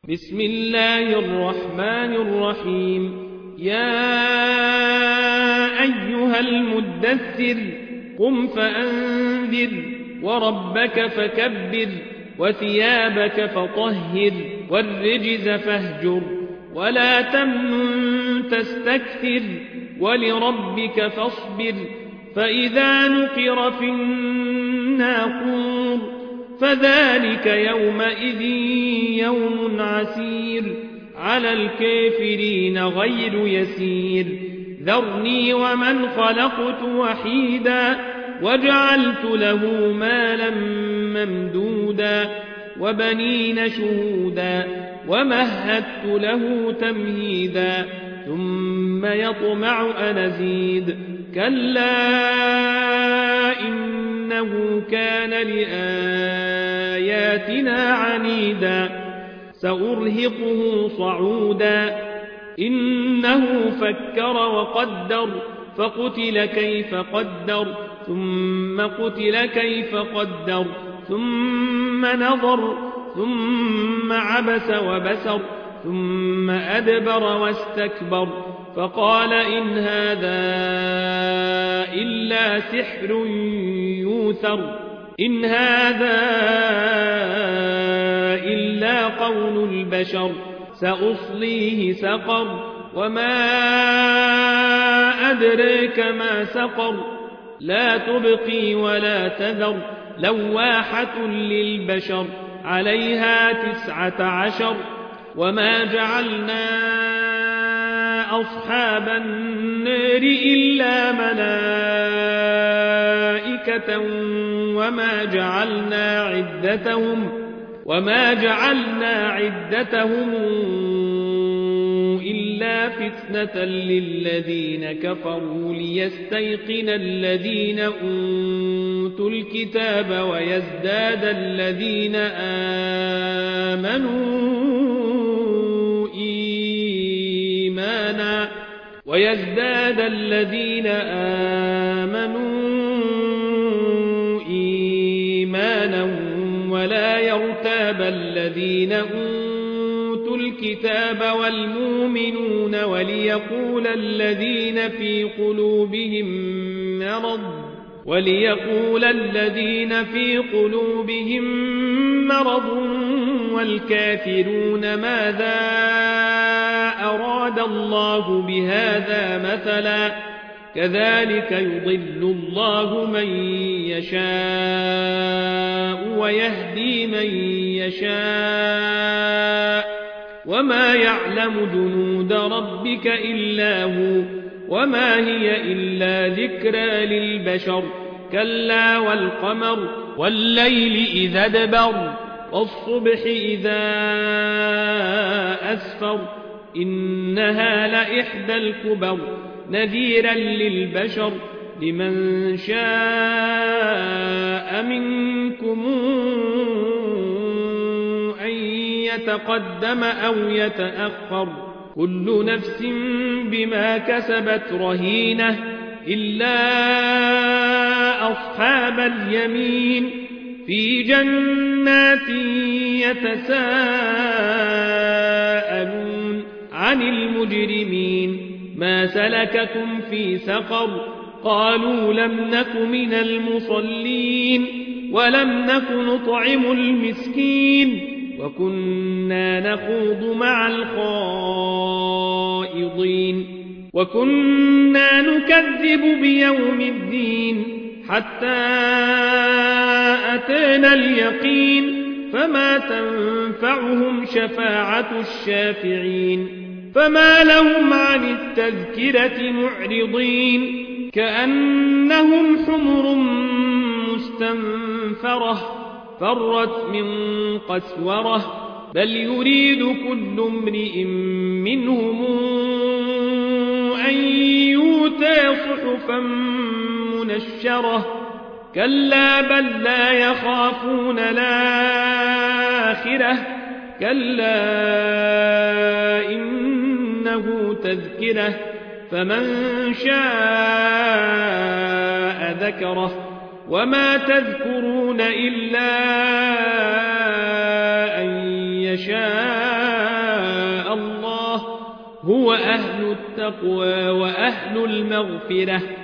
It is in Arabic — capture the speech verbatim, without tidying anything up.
بسم الله الرحمن الرحيم يا أيها المدثر قم فأنذر وربك فكبر وثيابك فطهر والرجز فاهجر ولا تمنن تستكثر ولربك فاصبر فإذا نقر في الناقور فذلك يومئذ يوم عسير على الكافرين غير يسير ذرني ومن خلقت وحيدا وجعلت له مالا ممدودا وبنين شهودا ومهدت له تمهيدا ثم يطمع أن أزيد كلا إنه كان لآياتنا عنيدا سأرهقه صعودا إنه فكر وقدر فقتل كيف قدر ثم قتل كيف قدر ثم نظر ثم عبس وبسر ثم أدبر واستكبر فقال إن هذا إلا سحر يوثر إن هذا إلا قول البشر سأصليه سقر وما أدريك ما سقر لا تبقي ولا تذر لواحة للبشر عليها تسعة عشر وما جعلنا أصحاب النار إلا ملائكة وما جعلنا عدتهم وما جعلنا عدتهم إلا فتنة للذين كفروا ليستيقن الذين أوتوا الكتاب ويزداد الذين آمنوا إيمانا ويزداد الذين آمنوا إيمانا ولا يرتاب الذين أوتوا الكتاب والمؤمنون وليقول الذين في قلوبهم مرض وليقول الذين في قلوبهم مرض والكافرون ماذا أراد الله بهذا مثلا كذلك يضل الله من يشاء ويهدي من يشاء وما يعلم جنود ربك إلا هو وما هي إلا ذكرى للبشر كلا والقمر والليل إذا ادبر والصبح إذا أسفر إنها لإحدى الكبر نذيرا للبشر لمن شاء منكم أن يتقدم أو يتأخر كل نفس بما كسبت رهينة إلا أصحاب اليمين في جنات يتساءلون عن المجرمين ما سلككم في سقر قالوا لم نك من المصلين ولم نك نطعم المسكين وكنا نخوض مع الخائضين وكنا نكذب بيوم الدين حتى أتانا اليقين فما تنفعهم شفاعة الشافعين فما لهم عن التذكرة معرضين كأنهم حمر مستنفرة فرت من قسورة بل يريد كل امرئ منهم أن يؤتى صحفا منشرة كلا بل لا يخافون الآخرة كلا إنه تذكرة فمن شاء ذكره وما تذكرون إلا أن يشاء هو أهل التقوى وأهل المغفرة